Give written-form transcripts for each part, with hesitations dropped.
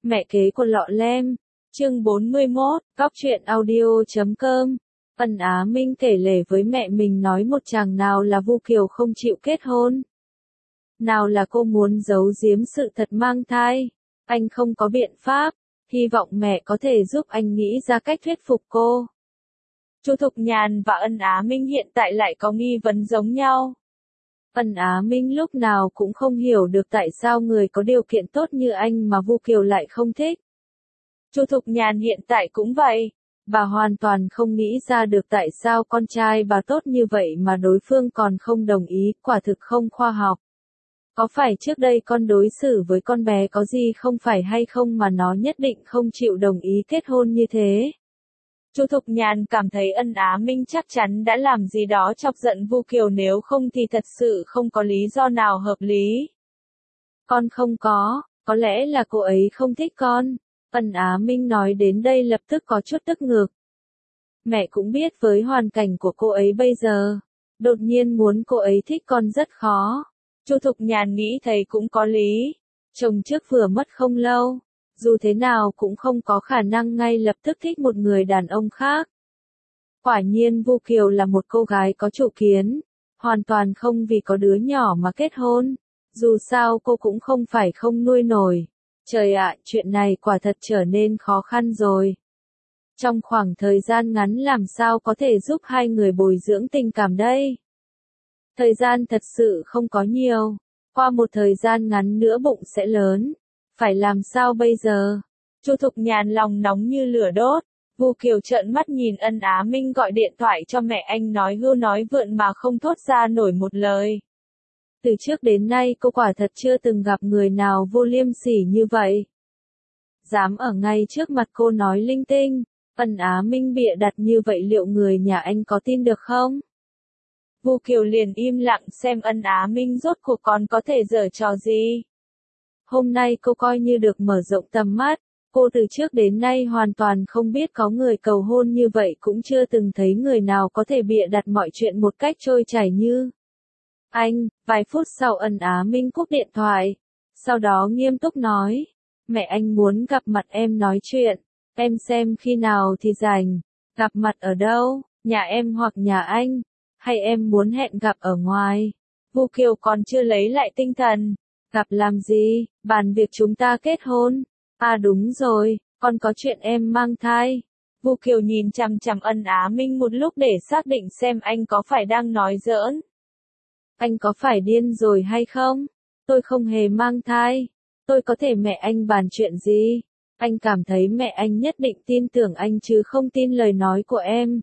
Mẹ kế của Lọ Lem, chương 41, Cóc truyện audio.com. Ân Á Minh kể lể với mẹ mình nói một chàng nào là Vu Kiều không chịu kết hôn. Nào là cô muốn giấu giếm sự thật mang thai. Anh không có biện pháp, hy vọng mẹ có thể giúp anh nghĩ ra cách thuyết phục cô. Chu Thục Nhàn và Ân Á Minh hiện tại lại có nghi vấn giống nhau. Ân Á Minh lúc nào cũng không hiểu được tại sao người có điều kiện tốt như anh mà Vu Kiều lại không thích. Chu Thục Nhàn hiện tại cũng vậy. Bà hoàn toàn không nghĩ ra được tại sao con trai bà tốt như vậy mà đối phương còn không đồng ý, quả thực không khoa học. Có phải trước đây con đối xử với con bé có gì không phải hay không mà nó nhất định không chịu đồng ý kết hôn như thế? Chu Thục Nhàn cảm thấy Ân Á Minh chắc chắn đã làm gì đó chọc giận Vu Kiều, nếu không thì thật sự không có lý do nào hợp lý. Con không có lẽ là cô ấy không thích con. Ân Á Minh nói đến đây lập tức có chút tức ngực. Mẹ cũng biết với hoàn cảnh của cô ấy bây giờ, đột nhiên muốn cô ấy thích con rất khó. Chu Thục Nhàn nghĩ thấy cũng có lý. Chồng trước vừa mất không lâu, dù thế nào cũng không có khả năng ngay lập tức thích một người đàn ông khác. Quả nhiên Vu Kiều là một cô gái có chủ kiến, hoàn toàn không vì có đứa nhỏ mà kết hôn. Dù sao cô cũng không phải không nuôi nổi. Trời ạ, chuyện này quả thật trở nên khó khăn rồi. Trong khoảng thời gian ngắn làm sao có thể giúp hai người bồi dưỡng tình cảm đây? Thời gian thật sự không có nhiều. Qua một thời gian ngắn nữa bụng sẽ lớn. Phải làm sao bây giờ? Chu Thục Nhàn lòng nóng như lửa đốt. Vu Kiều trợn mắt nhìn Ân Á Minh gọi điện thoại cho mẹ anh nói hưu nói vượn mà không thốt ra nổi một lời. Từ trước đến nay cô quả thật chưa từng gặp người nào vô liêm sỉ như vậy. Dám ở ngay trước mặt cô nói linh tinh. Ân Á Minh bịa đặt như vậy liệu người nhà anh có tin được không? Vu Kiều liền im lặng xem Ân Á Minh rốt cuộc còn có thể giở trò gì. Hôm nay cô coi như được mở rộng tầm mắt. Cô từ trước đến nay hoàn toàn không biết có người cầu hôn như vậy, cũng chưa từng thấy người nào có thể bịa đặt mọi chuyện một cách trôi chảy như anh. Vài phút sau Ân Á Minh cúp điện thoại. Sau đó nghiêm túc nói. Mẹ anh muốn gặp mặt em nói chuyện. Em xem khi nào thì rảnh. Gặp mặt ở đâu? Nhà em hoặc nhà anh? Hay em muốn hẹn gặp ở ngoài? Vu Kiều còn chưa lấy lại tinh thần. Gặp làm gì? Bàn việc chúng ta kết hôn. À đúng rồi, con có chuyện em mang thai. Vu Kiều nhìn chằm chằm Ân Á Minh một lúc để xác định xem anh có phải đang nói giỡn. Anh có phải điên rồi hay không? Tôi không hề mang thai. Tôi có thể mẹ anh bàn chuyện gì? Anh cảm thấy mẹ anh nhất định tin tưởng anh chứ không tin lời nói của em.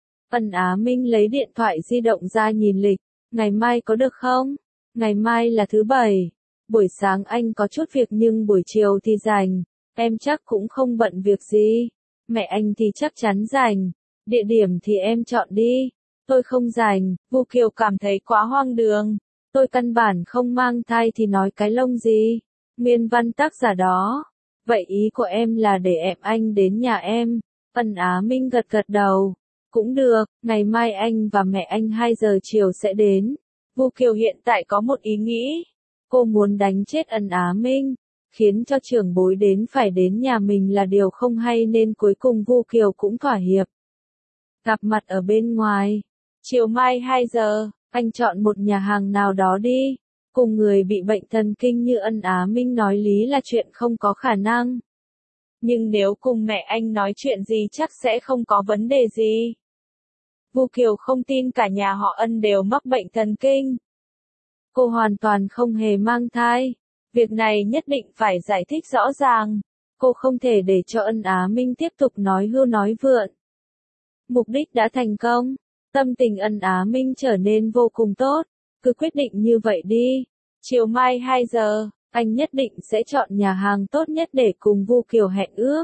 Ân Á Minh lấy điện thoại di động ra nhìn lịch. Ngày mai có được không? Ngày mai là thứ Bảy. Buổi sáng anh có chút việc nhưng buổi chiều thì rảnh. Em chắc cũng không bận việc gì. Mẹ anh thì chắc chắn rảnh. Địa điểm thì em chọn đi. Tôi không rảnh. Vu Kiều cảm thấy quá hoang đường. Tôi căn bản không mang thai thì nói cái lông gì. Nguyên văn tác giả đó. Vậy ý của em là để anh đến nhà em. Ân Á Minh gật gật đầu. Cũng được, ngày mai anh và mẹ anh 2 giờ chiều sẽ đến. Vu Kiều hiện tại có một ý nghĩ. Cô muốn đánh chết Ân Á Minh. Khiến cho trưởng bối đến phải đến nhà mình là điều không hay nên cuối cùng Vu Kiều cũng thỏa hiệp. Gặp mặt ở bên ngoài. Chiều mai 2 giờ, anh chọn một nhà hàng nào đó đi. Cùng người bị bệnh thần kinh như Ân Á Minh nói lý là chuyện không có khả năng. Nhưng nếu cùng mẹ anh nói chuyện gì chắc sẽ không có vấn đề gì. Vu Kiều không tin cả nhà họ Ân đều mắc bệnh thần kinh. Cô hoàn toàn không hề mang thai. Việc này nhất định phải giải thích rõ ràng. Cô không thể để cho Ân Á Minh tiếp tục nói hưu nói vượn. Mục đích đã thành công. Tâm tình Ân Á Minh trở nên vô cùng tốt. Cứ quyết định như vậy đi. Chiều mai 2 giờ, anh nhất định sẽ chọn nhà hàng tốt nhất để cùng Vu Kiều hẹn ước.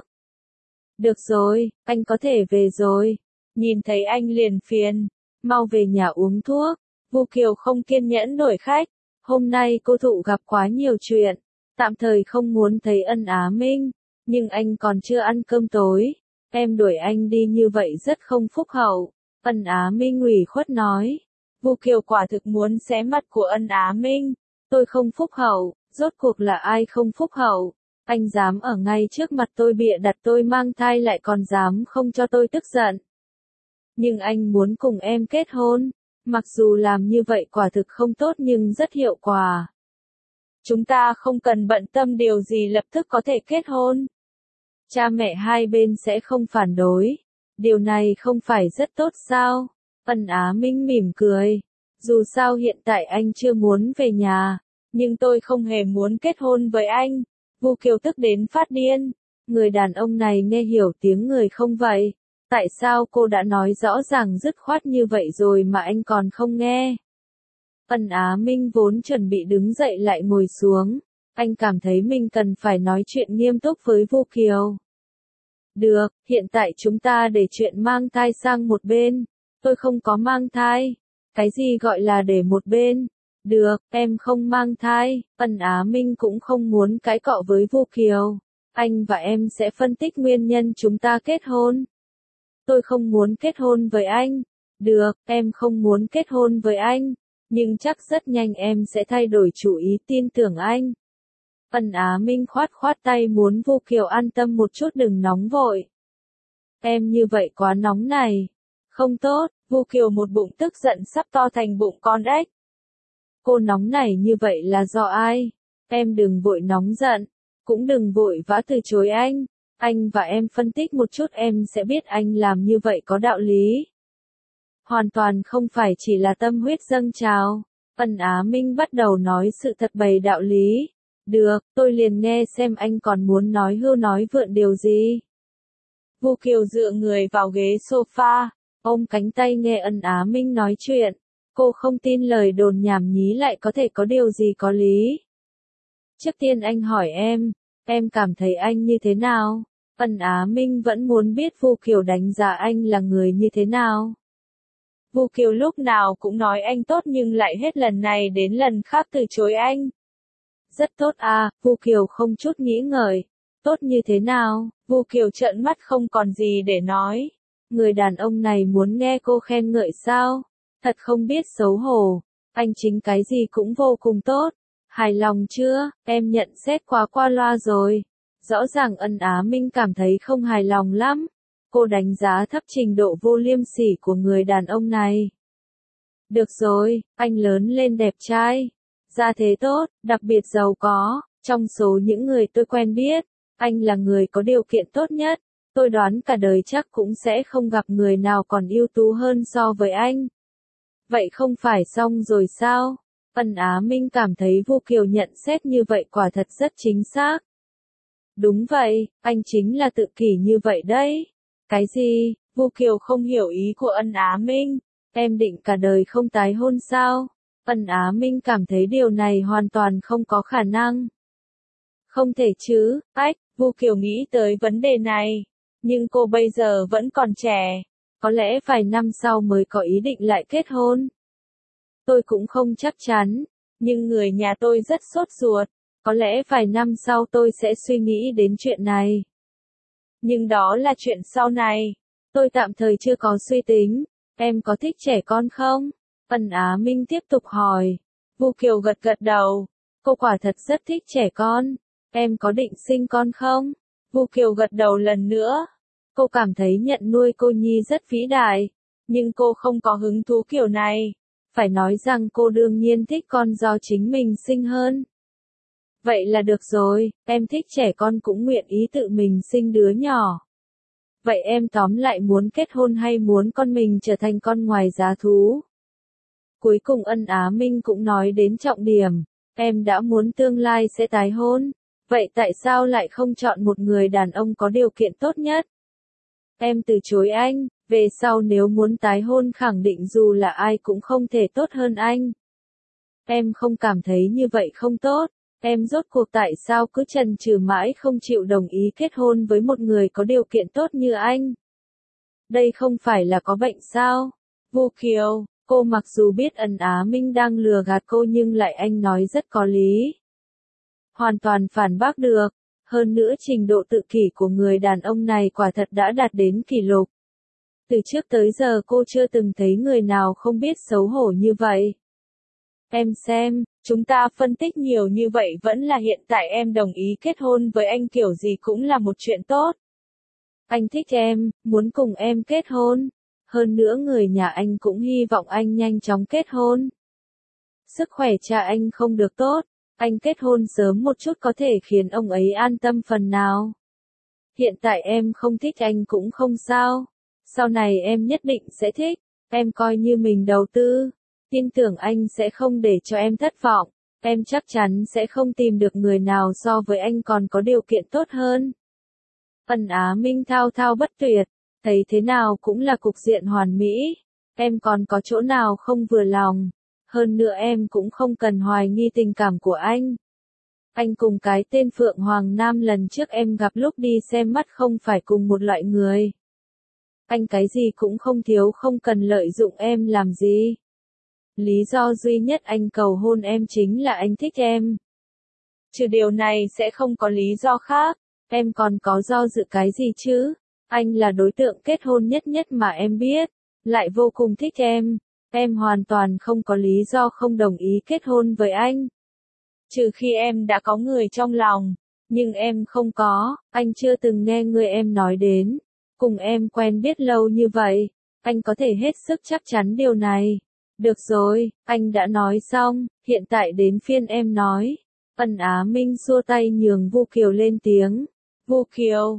Được rồi, anh có thể về rồi. Nhìn thấy anh liền phiền. Mau về nhà uống thuốc. Vu Kiều không kiên nhẫn nổi khách. Hôm nay cô thụ gặp quá nhiều chuyện. Tạm thời không muốn thấy Ân Á Minh. Nhưng anh còn chưa ăn cơm tối. Em đuổi anh đi như vậy rất không phúc hậu. Ân Á Minh ủy khuất nói. Vu Kiều quả thực muốn xé mặt của Ân Á Minh. Tôi không phúc hậu, rốt cuộc là ai không phúc hậu? Anh dám ở ngay trước mặt tôi bịa đặt tôi mang thai lại còn dám không cho tôi tức giận. Nhưng anh muốn cùng em kết hôn. Mặc dù làm như vậy quả thực không tốt nhưng rất hiệu quả. Chúng ta không cần bận tâm điều gì lập tức có thể kết hôn. Cha mẹ hai bên sẽ không phản đối. Điều này không phải rất tốt sao? Ân Á Minh mỉm cười. Dù sao hiện tại anh chưa muốn về nhà. Nhưng tôi không hề muốn kết hôn với anh. Vu Kiều tức đến phát điên. Người đàn ông này nghe hiểu tiếng người không vậy? Tại sao cô đã nói rõ ràng dứt khoát như vậy rồi mà anh còn không nghe? Ân Á Minh vốn chuẩn bị đứng dậy lại ngồi xuống. Anh cảm thấy mình cần phải nói chuyện nghiêm túc với Vu Kiều. Được, hiện tại chúng ta để chuyện mang thai sang một bên. Tôi không có mang thai. Cái gì gọi là để một bên? Được, em không mang thai. Ân Á Minh cũng không muốn cãi cọ với Vu Kiều. Anh và em sẽ phân tích nguyên nhân chúng ta kết hôn. Tôi không muốn kết hôn với anh. Được, em không muốn kết hôn với anh. Nhưng chắc rất nhanh em sẽ thay đổi chủ ý, tin tưởng anh. Ân Á Minh khoát khoát tay muốn Vu Kiều an tâm một chút, đừng nóng vội. Em như vậy quá nóng này. Không tốt. Vu Kiều một bụng tức giận sắp to thành bụng con ếch. Cô nóng này như vậy là do ai? Em đừng vội nóng giận. Cũng đừng vội vã từ chối anh. Anh và em phân tích một chút em sẽ biết anh làm như vậy có đạo lý. Hoàn toàn không phải chỉ là tâm huyết dâng trào. Ân Á Minh bắt đầu nói sự thật bày đạo lý. Được, tôi liền nghe xem anh còn muốn nói hưu nói vượn điều gì. Vu Kiều dựa người vào ghế sofa, ôm cánh tay nghe Ân Á Minh nói chuyện. Cô không tin lời đồn nhảm nhí lại có thể có điều gì có lý. Trước tiên anh hỏi em cảm thấy anh như thế nào? Ân Á Minh vẫn muốn biết Vu Kiều đánh giá anh là người như thế nào. Vu Kiều lúc nào cũng nói anh tốt nhưng lại hết lần này đến lần khác từ chối anh. Rất tốt à, Vu Kiều không chút nghĩ ngợi. Tốt như thế nào? Vu Kiều trợn mắt không còn gì để nói. Người đàn ông này muốn nghe cô khen ngợi sao? Thật không biết xấu hổ. Anh chính cái gì cũng vô cùng tốt. Hài lòng chưa? Em nhận xét quá qua loa rồi. Rõ ràng Ân Á Minh cảm thấy không hài lòng lắm. Cô đánh giá thấp trình độ vô liêm sỉ của người đàn ông này. Được rồi, anh lớn lên đẹp trai. Gia thế tốt, đặc biệt giàu có. Trong số những người tôi quen biết, anh là người có điều kiện tốt nhất. Tôi đoán cả đời chắc cũng sẽ không gặp người nào còn ưu tú hơn so với anh. Vậy không phải xong rồi sao? Ân Á Minh cảm thấy Vu Kiều nhận xét như vậy quả thật rất chính xác. Đúng vậy, anh chính là tự kỷ như vậy đấy. Cái gì? Vu Kiều không hiểu ý của Ân Á Minh. Em định cả đời không tái hôn sao? Ân Á Minh cảm thấy điều này hoàn toàn không có khả năng. Không thể chứ, Vu Kiều nghĩ tới vấn đề này. Nhưng cô bây giờ vẫn còn trẻ. Có lẽ vài năm sau mới có ý định lại kết hôn. Tôi cũng không chắc chắn. Nhưng người nhà tôi rất sốt ruột. Có lẽ vài năm sau tôi sẽ suy nghĩ đến chuyện này. Nhưng đó là chuyện sau này. Tôi tạm thời chưa có suy tính. Em có thích trẻ con không? Ân Á Minh tiếp tục hỏi. Vu Kiều gật gật đầu. Cô quả thật rất thích trẻ con. Em có định sinh con không? Vu Kiều gật đầu lần nữa. Cô cảm thấy nhận nuôi cô nhi rất vĩ đại. Nhưng cô không có hứng thú kiểu này. Phải nói rằng cô đương nhiên thích con do chính mình sinh hơn. Vậy là được rồi, em thích trẻ con cũng nguyện ý tự mình sinh đứa nhỏ. Vậy em tóm lại muốn kết hôn hay muốn con mình trở thành con ngoài giá thú? Cuối cùng Ân Á Minh cũng nói đến trọng điểm. Em đã muốn tương lai sẽ tái hôn. Vậy tại sao lại không chọn một người đàn ông có điều kiện tốt nhất? Em từ chối anh, về sau nếu muốn tái hôn khẳng định dù là ai cũng không thể tốt hơn anh. Em không cảm thấy như vậy không tốt. Em rốt cuộc tại sao cứ chần chừ mãi không chịu đồng ý kết hôn với một người có điều kiện tốt như anh? Đây không phải là có bệnh sao? Vu Kiều, cô mặc dù biết Ân Á Minh đang lừa gạt cô nhưng lại anh nói rất có lý. Hoàn toàn phản bác được. Hơn nữa trình độ tự kỷ của người đàn ông này quả thật đã đạt đến kỷ lục. Từ trước tới giờ cô chưa từng thấy người nào không biết xấu hổ như vậy. Em xem, Chúng ta phân tích nhiều như vậy vẫn là hiện tại em đồng ý kết hôn với anh kiểu gì cũng là một chuyện tốt. Anh thích em, muốn cùng em kết hôn. Hơn nữa người nhà anh cũng hy vọng anh nhanh chóng kết hôn. Sức khỏe cha anh không được tốt, anh kết hôn sớm một chút có thể khiến ông ấy an tâm phần nào. Hiện tại em không thích anh cũng không sao. Sau này em nhất định sẽ thích, em coi như mình đầu tư. Tin tưởng anh sẽ không để cho em thất vọng, em chắc chắn sẽ không tìm được người nào so với anh còn có điều kiện tốt hơn. Ân Á Minh thao thao bất tuyệt, thấy thế nào cũng là cục diện hoàn mỹ, em còn có chỗ nào không vừa lòng, hơn nữa em cũng không cần hoài nghi tình cảm của anh. Anh cùng cái tên Phượng Hoàng Nam lần trước em gặp lúc đi xem mắt không phải cùng một loại người. Anh cái gì cũng không thiếu, không cần lợi dụng em làm gì. Lý do duy nhất anh cầu hôn em chính là anh thích em. Trừ điều này sẽ không có lý do khác. Em còn có do dự cái gì chứ? Anh là đối tượng kết hôn nhất mà em biết, lại vô cùng thích em hoàn toàn không có lý do không đồng ý kết hôn với anh. Trừ khi em đã có người trong lòng, nhưng em không có, anh chưa từng nghe người em nói đến. Cùng em quen biết lâu như vậy, anh có thể hết sức chắc chắn điều này. Được rồi, anh đã nói xong, hiện tại đến phiên em nói. Ân Á Minh xua tay nhường Vu Kiều lên tiếng. Vu Kiều,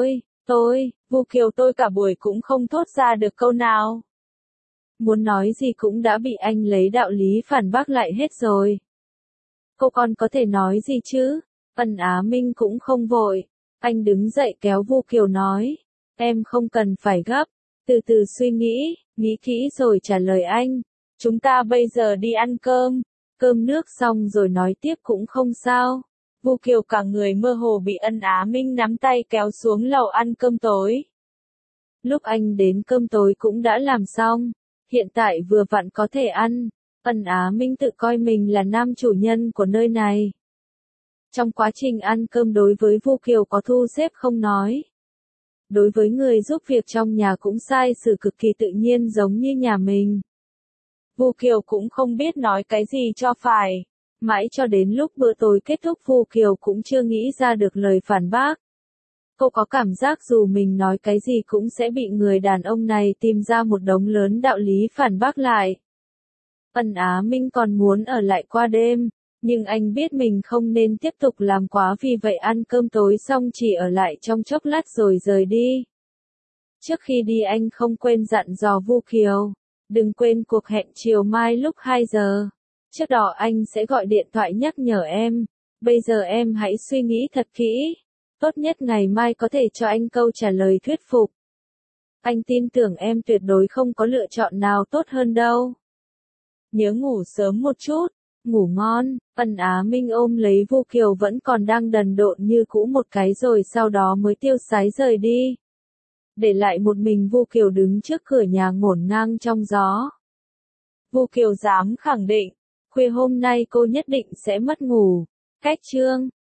Vu Kiều tôi cả buổi cũng không thốt ra được câu nào. Muốn nói gì cũng đã bị anh lấy đạo lý phản bác lại hết rồi. Cô còn có thể nói gì chứ? Ân Á Minh cũng không vội. Anh đứng dậy kéo Vu Kiều nói. Em không cần phải gấp. Từ từ suy nghĩ kỹ rồi trả lời anh. Chúng ta bây giờ đi ăn cơm. Cơm nước xong rồi nói tiếp cũng không sao. Vu Kiều cả người mơ hồ bị Ân Á Minh nắm tay kéo xuống lầu ăn cơm tối. Lúc anh đến cơm tối cũng đã làm xong. Hiện tại vừa vặn có thể ăn. Ân Á Minh tự coi mình là nam chủ nhân của nơi này. Trong quá trình ăn cơm đối với Vu Kiều có thu xếp không nói. Đối với người giúp việc trong nhà cũng sai xử cực kỳ tự nhiên giống như nhà mình. Vu Kiều cũng không biết nói cái gì cho phải. Mãi cho đến lúc bữa tối kết thúc Vu Kiều cũng chưa nghĩ ra được lời phản bác. Cô có cảm giác dù mình nói cái gì cũng sẽ bị người đàn ông này tìm ra một đống lớn đạo lý phản bác lại. Ân Á Minh còn muốn ở lại qua đêm, nhưng anh biết mình không nên tiếp tục làm quá vì vậy ăn cơm tối xong chỉ ở lại trong chốc lát rồi rời đi. Trước khi đi anh không quên dặn dò Vu Kiều, đừng quên cuộc hẹn chiều mai lúc 2 giờ. Trước đó anh sẽ gọi điện thoại nhắc nhở em, bây giờ em hãy suy nghĩ thật kỹ. Tốt nhất ngày mai có thể cho anh câu trả lời thuyết phục. Anh tin tưởng em tuyệt đối không có lựa chọn nào tốt hơn đâu. Nhớ ngủ sớm một chút. Ngủ ngon. Ân Á Minh ôm lấy Vu Kiều vẫn còn đang đần độn như cũ một cái rồi sau đó mới tiêu sái rời đi. Để lại một mình Vu Kiều đứng trước cửa nhà ngổn ngang trong gió. Vu Kiều dám khẳng định, khuya hôm nay cô nhất định sẽ mất ngủ. Cách chương